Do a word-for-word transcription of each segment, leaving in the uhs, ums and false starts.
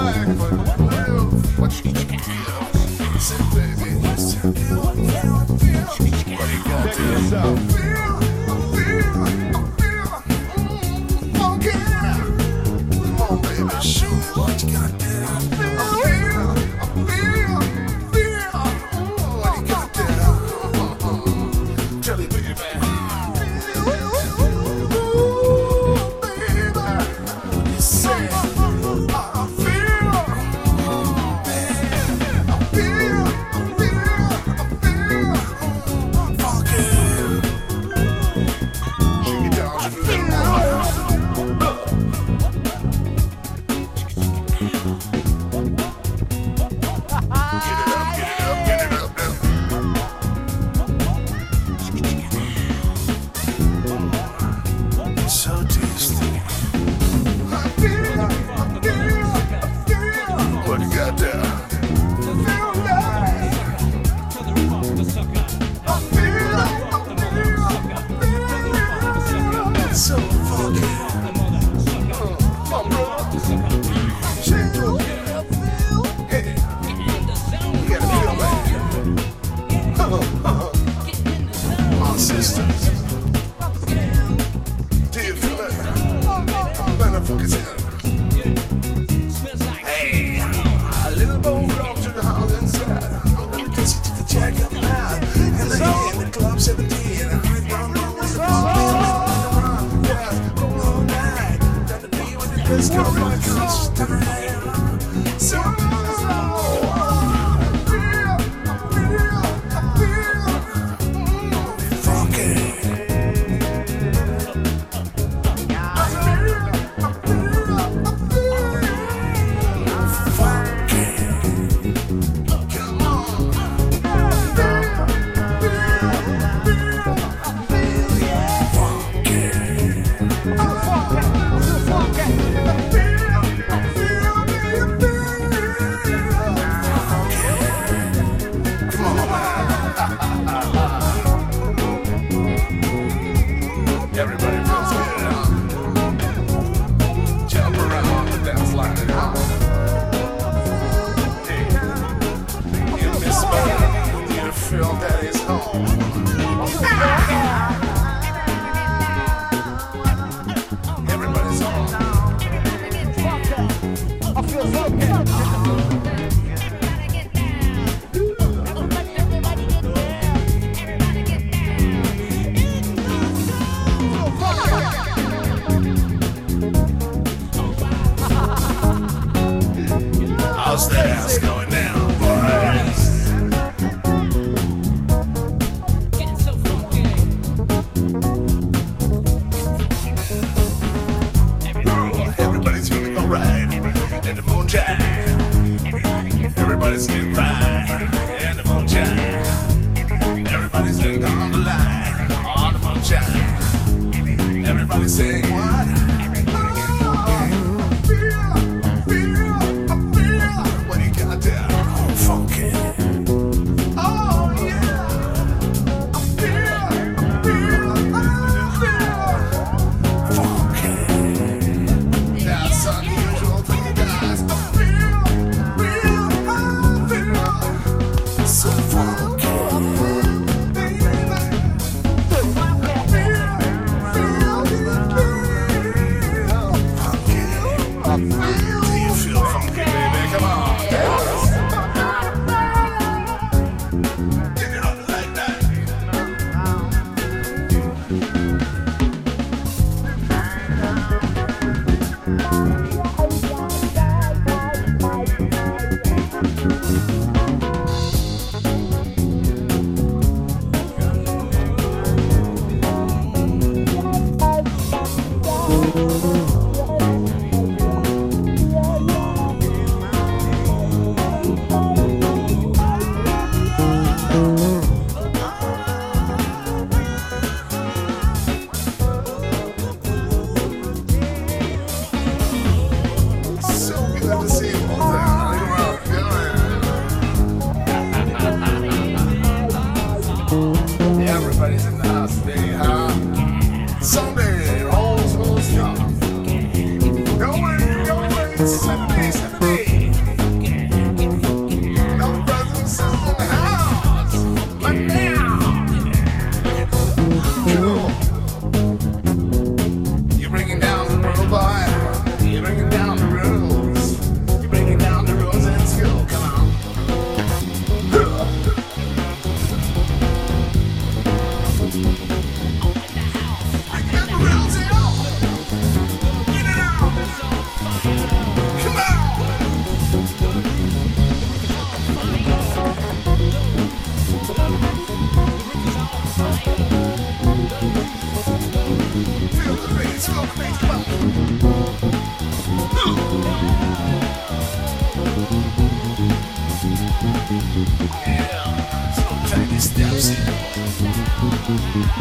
Sunday, Sunday.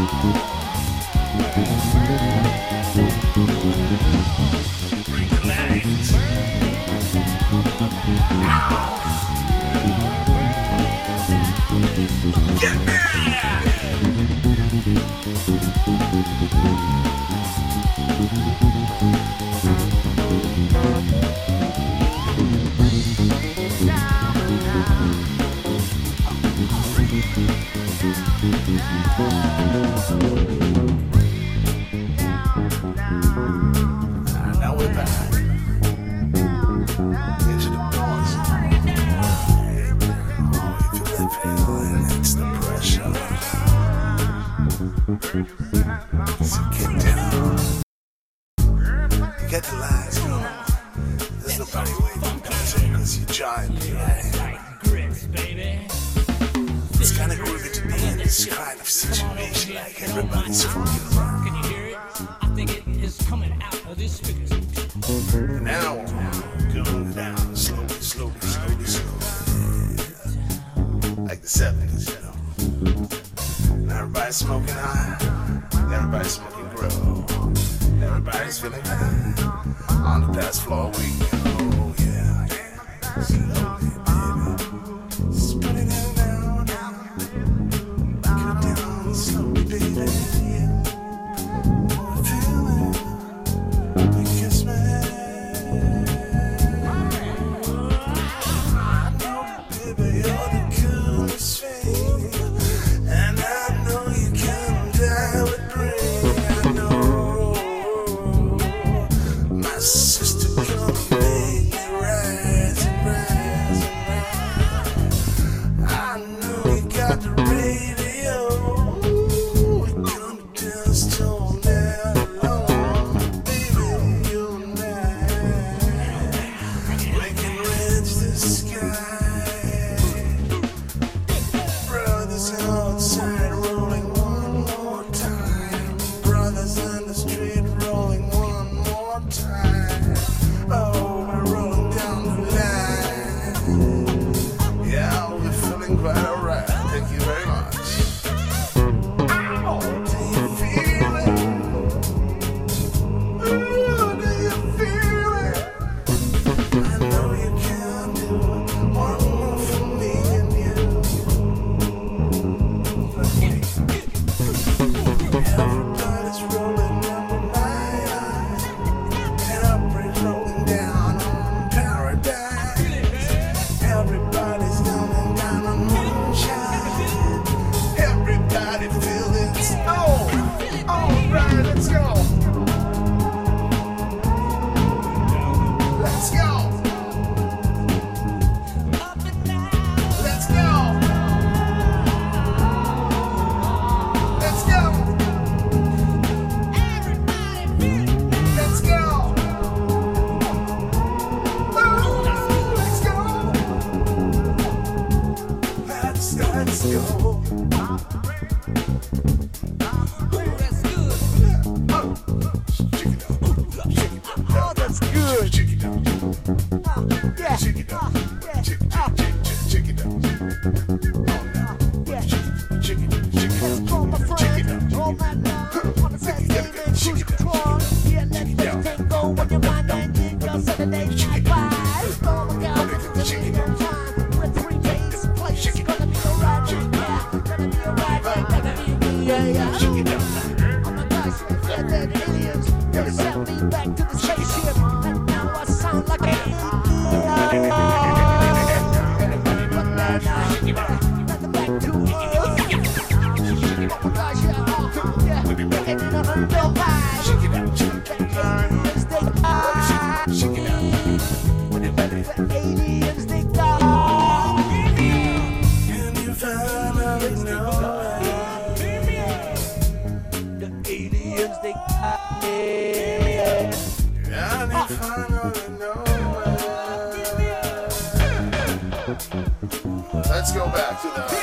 Let's go back to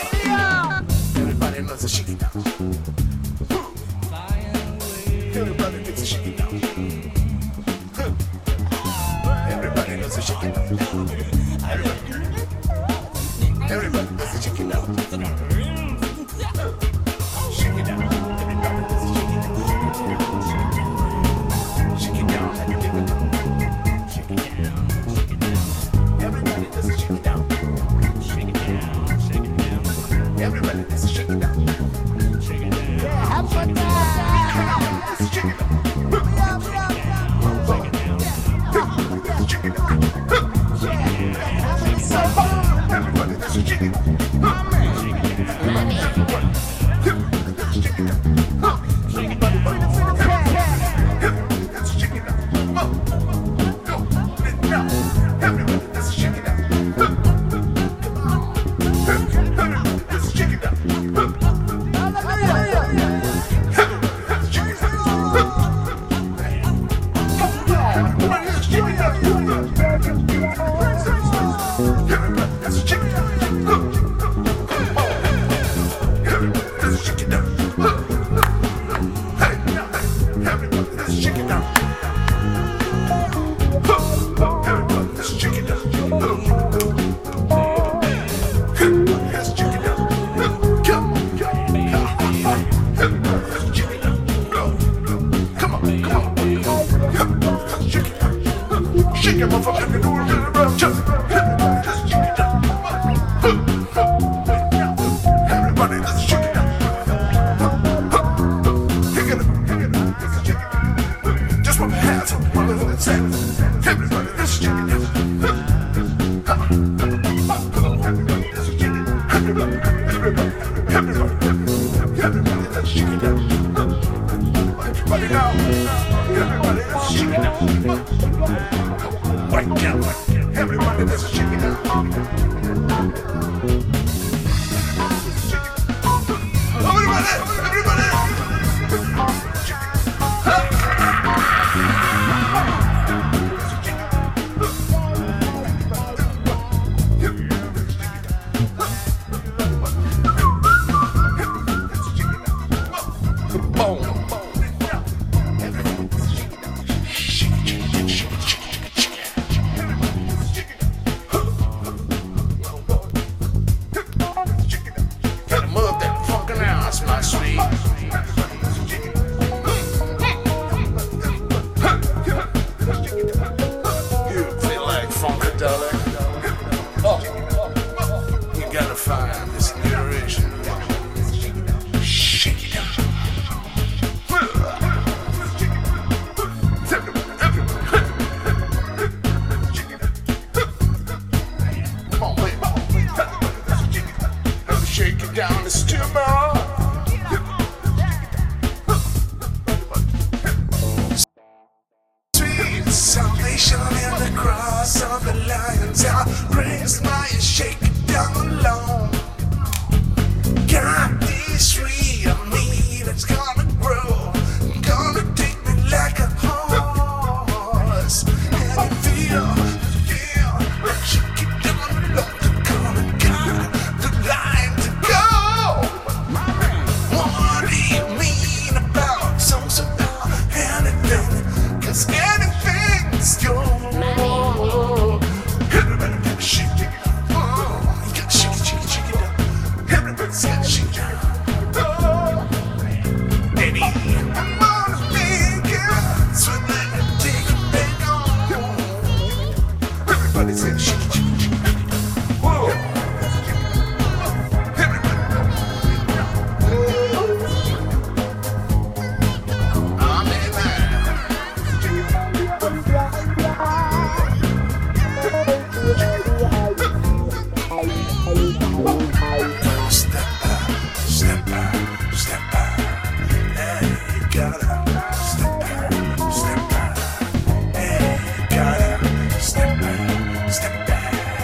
the. Everybody knows the shaking down. Everybody gets a shaking down. Everybody knows the shaking down. Everybody, everybody knows the shaking down. Shake it down. Step back, step back.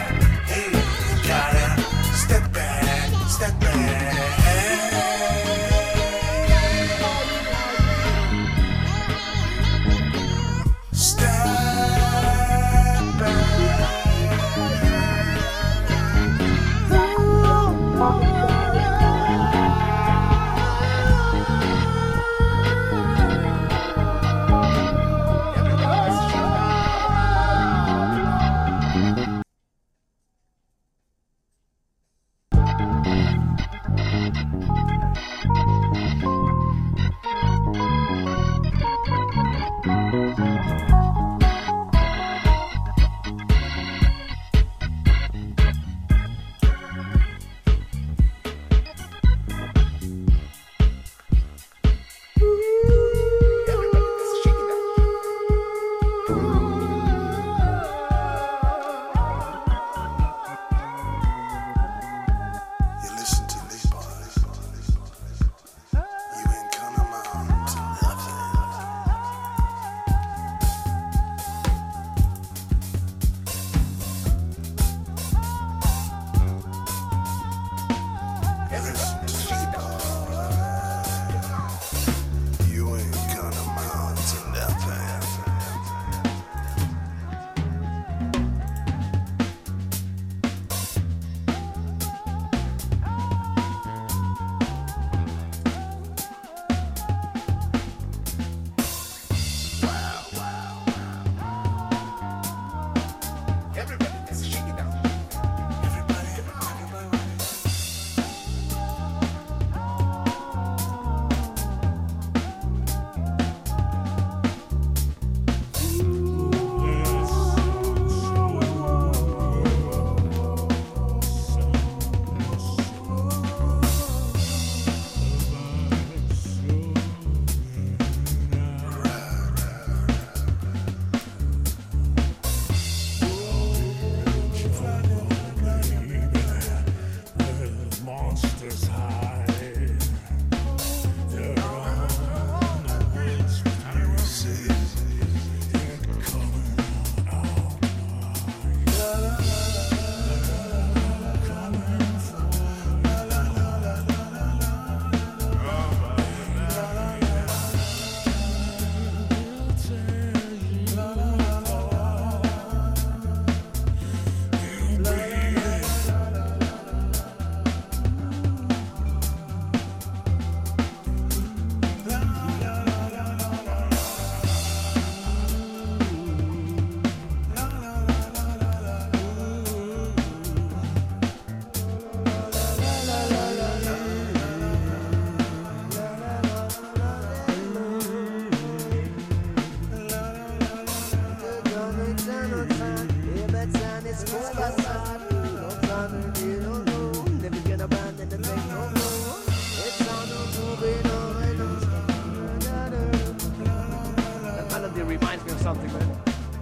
Melody reminds me of something, man.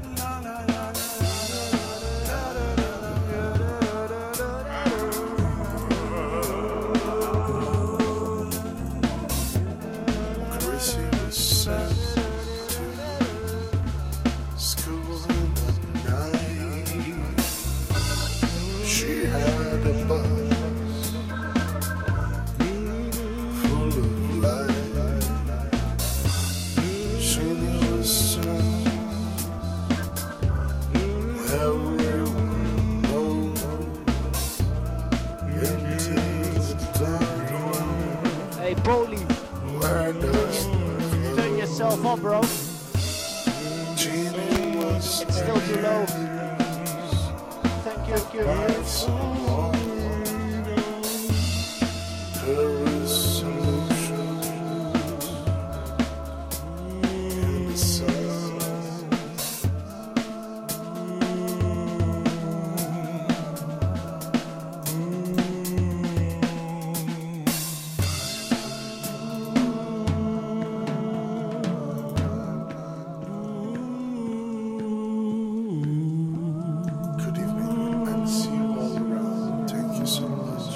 Chrissy was sent to school in the night. She had a bus full of light. She was sent everyone knows into the dark. Hey, Polly, Where does turn yourself up, bro. Gina was It's still too low. Thank you, thank you. There is solution in the sun. Good evening and see you all around. Thank you so much.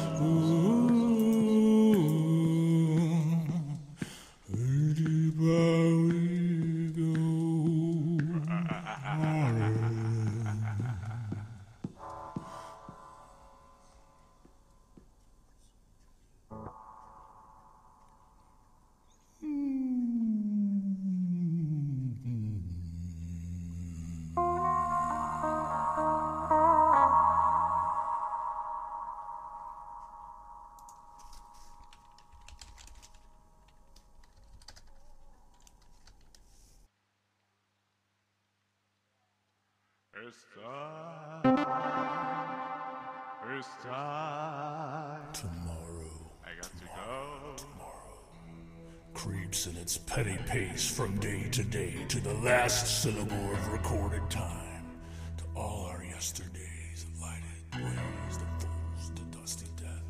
It's time. It's time. Tomorrow I got to go. creeps in its petty pace from day to day to the last syllable of recorded time. To all our yesterdays of lighted ways that falls to dusty death.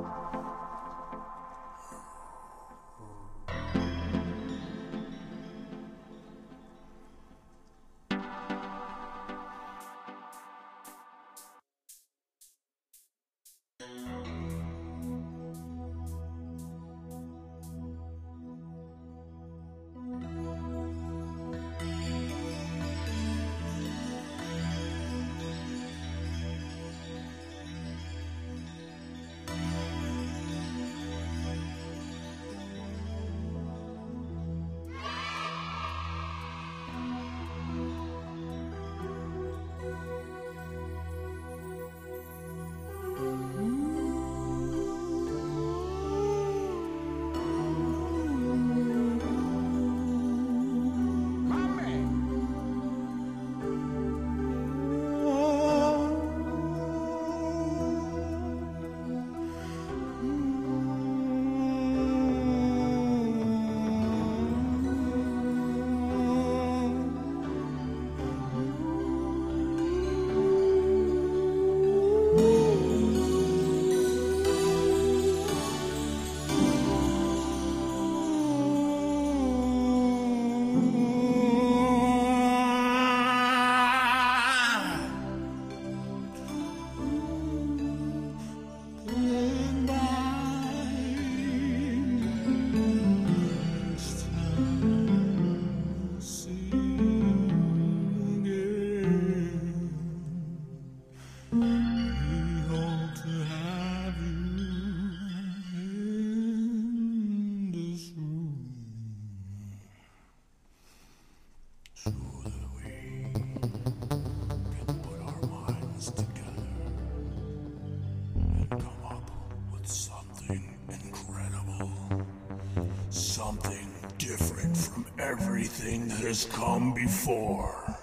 Something different from everything that has come before.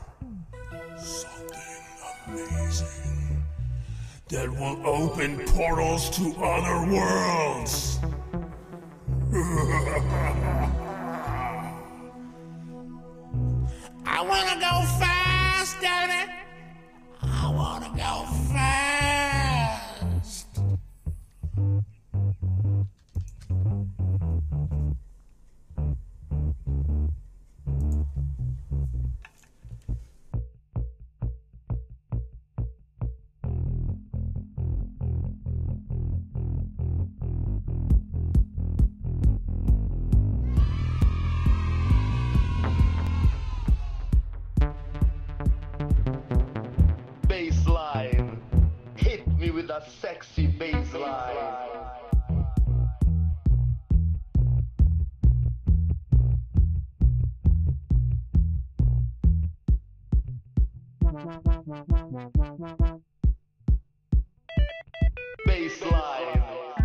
Something amazing that will open portals to other worlds. I wanna go fast, damn it. I wanna Go fast. Baseline, hit me with a sexy baseline. Baseline.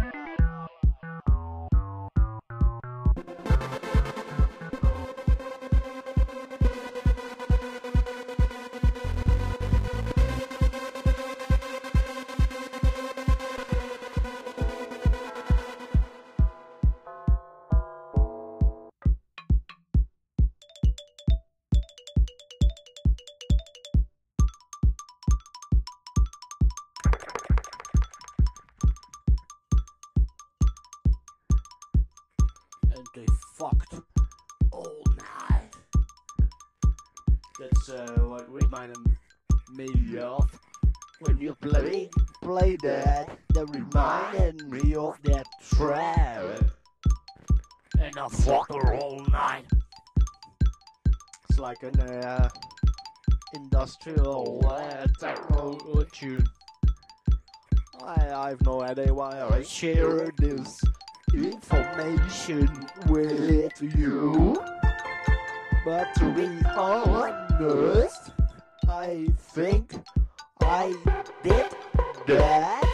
And they fucked all night. That's uh, what reminded me of when you play play that. That reminded me of that trap. And I fucked her all night. It's like an uh, industrial uh, techno tune. I, I have no idea why I share this information with you, but to be honest, I think I did that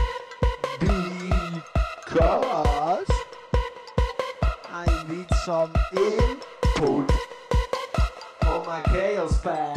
because I need some input on my chaos file.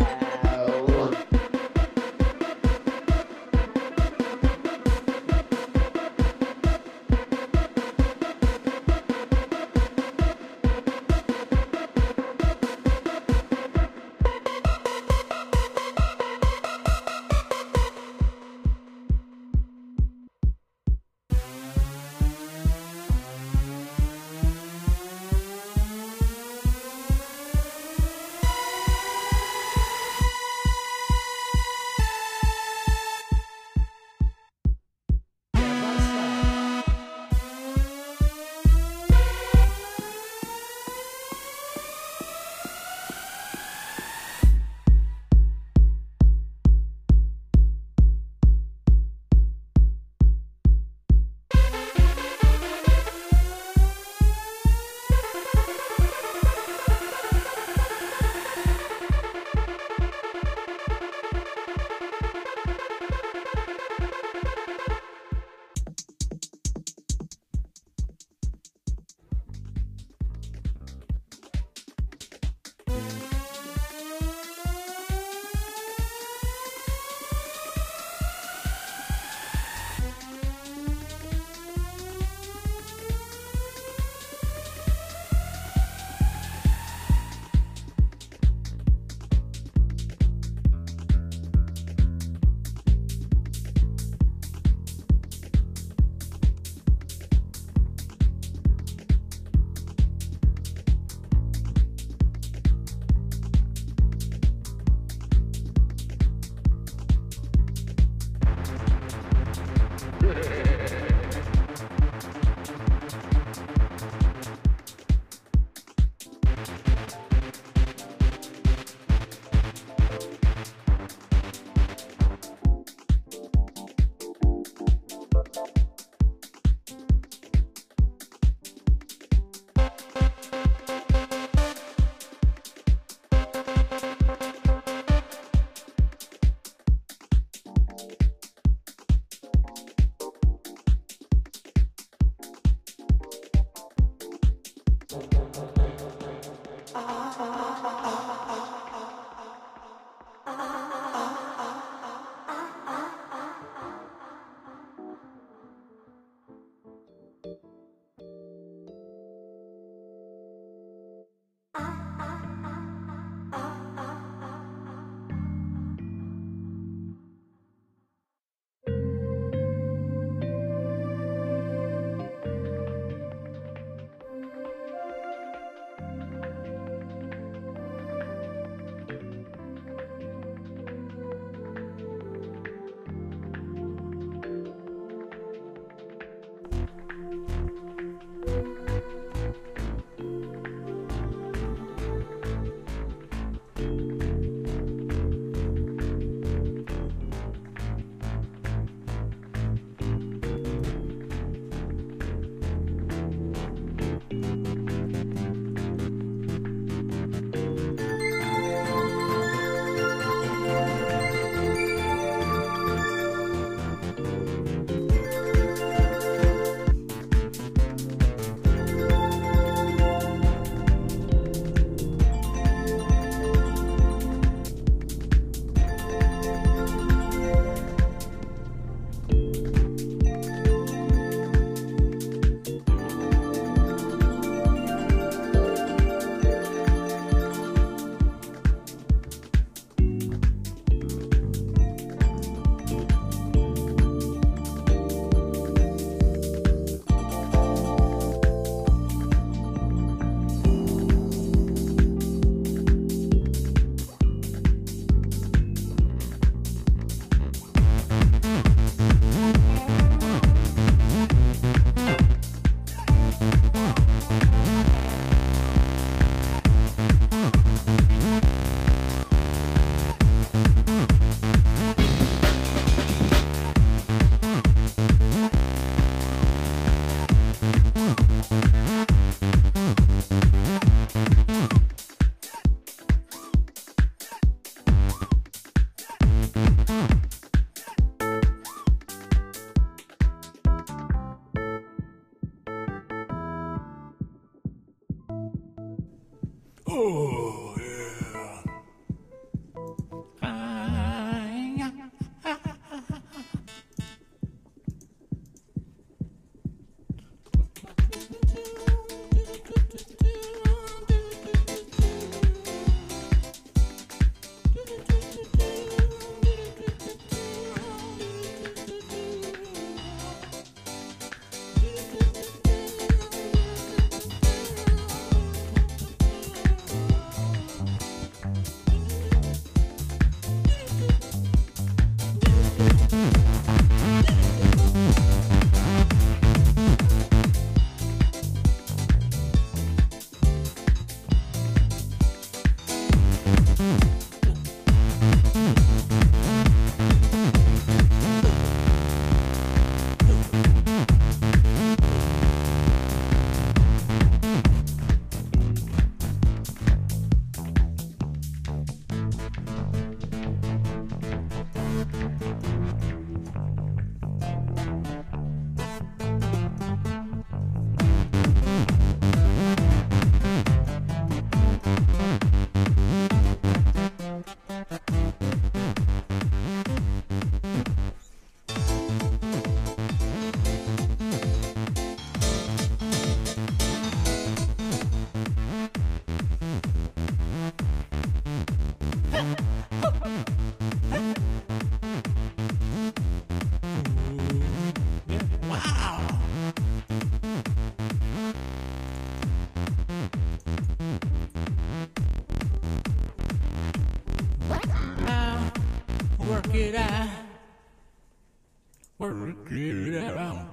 Work it out.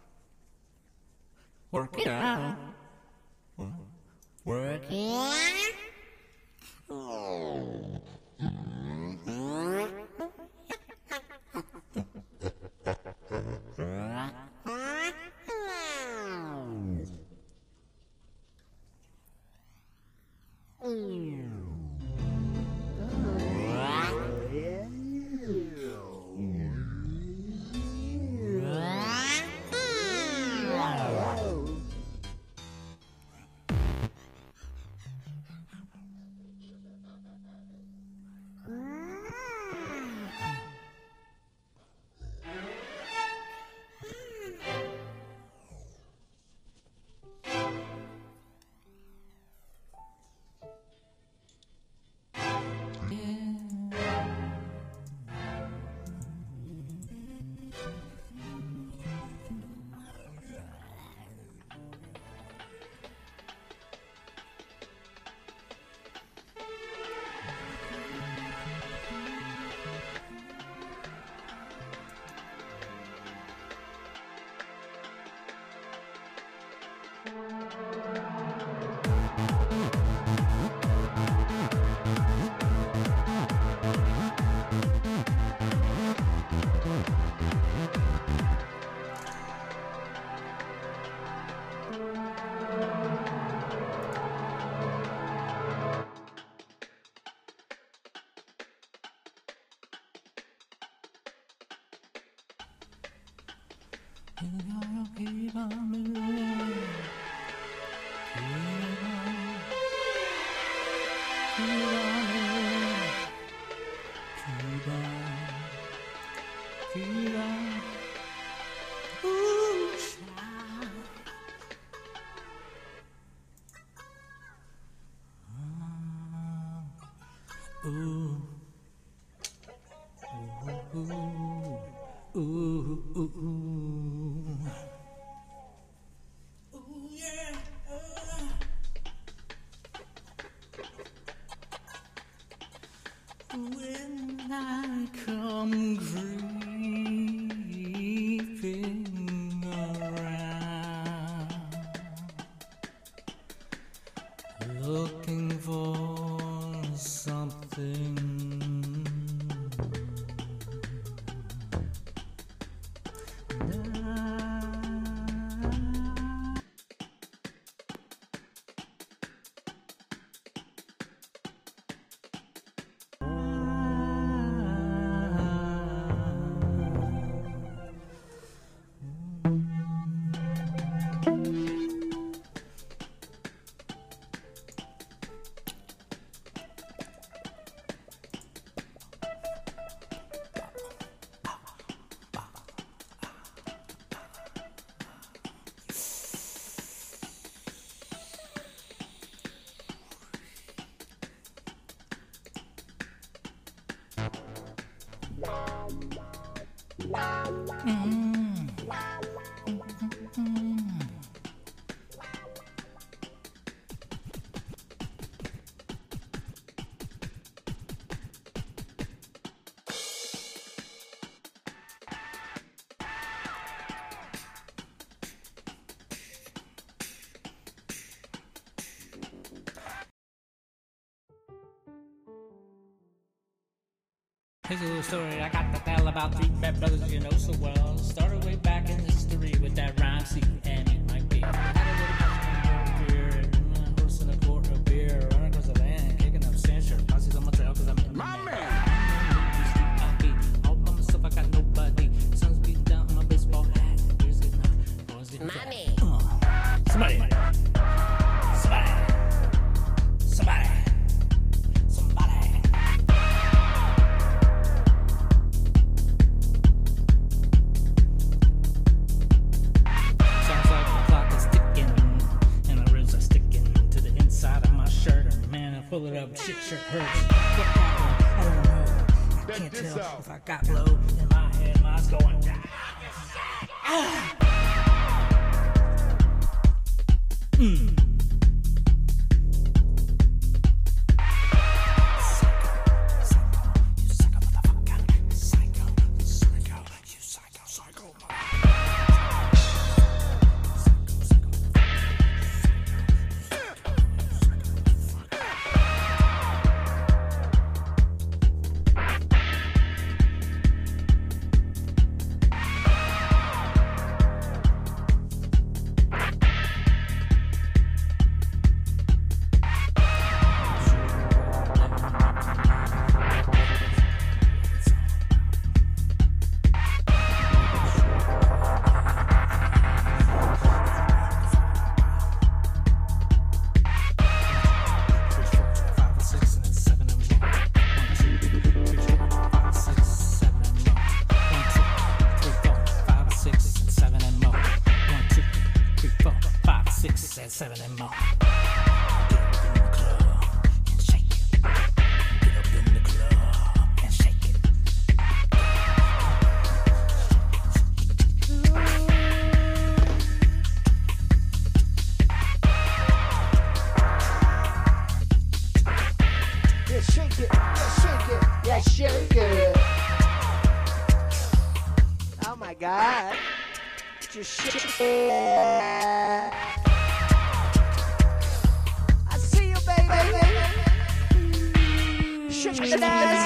Work it out. Work it out. Keep on moving. Keep on. Keep on moving. Keep on. Keep on. Ooh, child. Ooh. Ooh. Ooh. Ooh. Ooh. Ooh. When I come creeping around, looking for something, here's a little story I got to tell about three bad brothers you know so well. Started way back in history with that rhyme, C and it might be. Had a little beer and a horse and a quart of beer, running across the land, kicking up sand, shirt, posses on my trail cause I'm in my man. All by myself, I got nobody. Sun's beat down on my baseball hat. Beer's getting hot, boys getting Mommy. Uh, somebody. Somebody. Somebody. Pull it up, shit shirt hurts. What happened? I don't know. I can't tell out. If I got blow in my head, mine's going down. Ah. Mm. Psycho, psycho, you psycho, motherfucker. Psycho, psycho, psycho, you psycho, psycho. my God. Just shake it. I see you, baby. Shake it ass.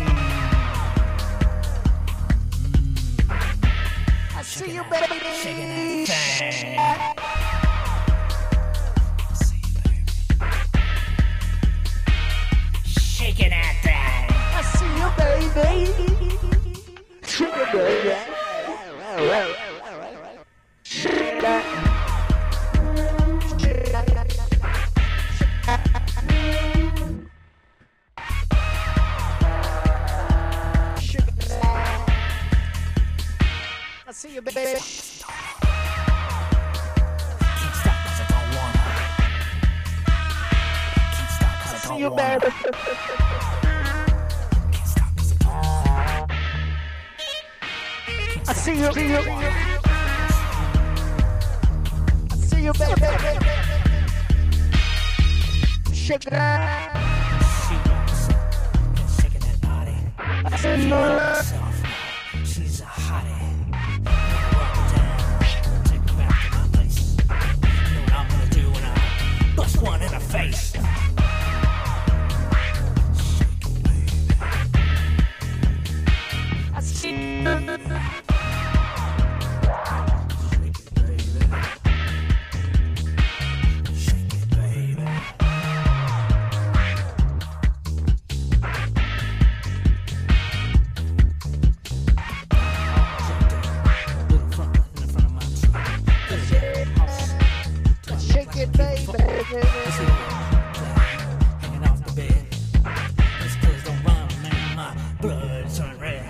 I see you, baby. Shaking that thing. Shaking that thing. I see you, baby. Shake it, baby. Shake that. I see you, baby. Can't stop 'cause I don't wanna. Can't stop 'cause I See don't you, wanna. baby. Can't stop 'cause I don't wanna. I see you, see you. I see you, baby. Shake it out. She walks up and shaking that body. I see She you. walks herself. She's a hottie. Walk her down, take her back to my place. You know what I'm gonna do when I bust one in her face. I see you. Shake it, baby. Little front in the front of my truck. Shake it, baby. Hanging off the bed. These pills don't run, man. My blood's turning red.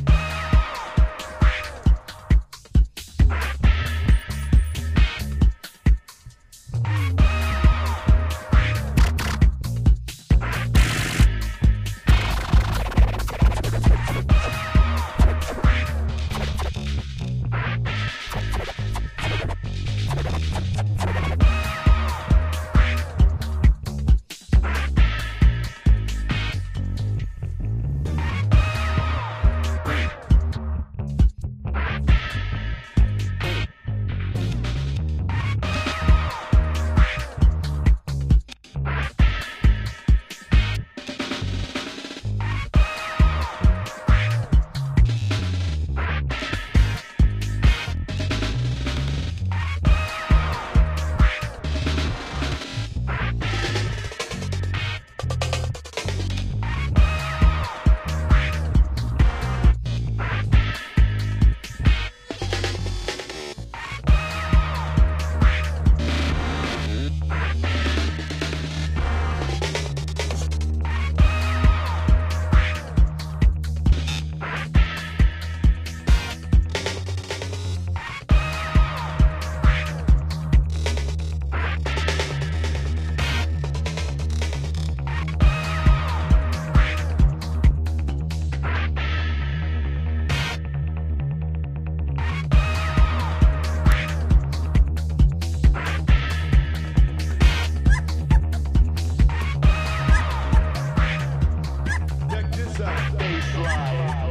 Check this out. Baseline.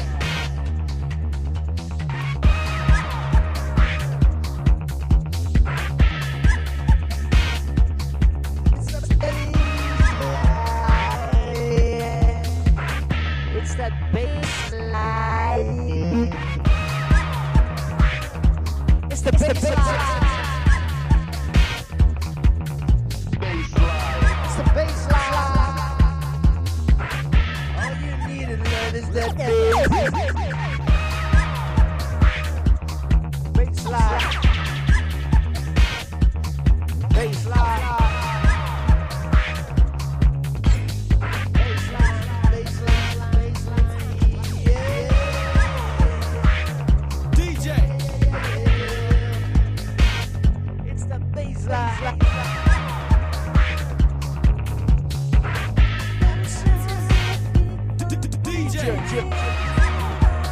It's that bass line. It's the bass line. Baseline. It's the bass line. All you need to learn is that bass. Bass line. Bass line. Bass line. Bass line. Bass line. Yeah. D J. It's the bass line. D J.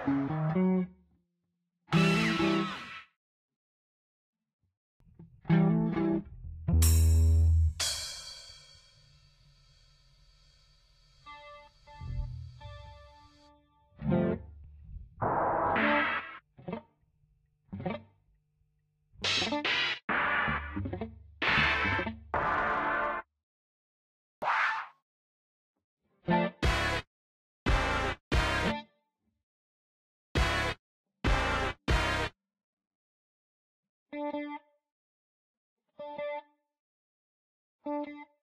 Thank you.